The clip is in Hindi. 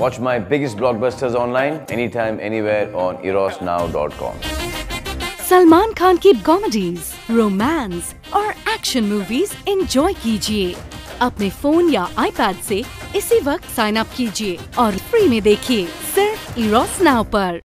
Watch my biggest blockbusters online, anytime, anywhere on erosnow.com. Salman Khan की कॉमेडीज, रोमांस और एक्शन मूवीज एंजॉय कीजिए अपने फोन या आईपैड से इसी वक्त साइन अप कीजिए और फ्री में देखिए सिर्फ इरोस नाउ पर।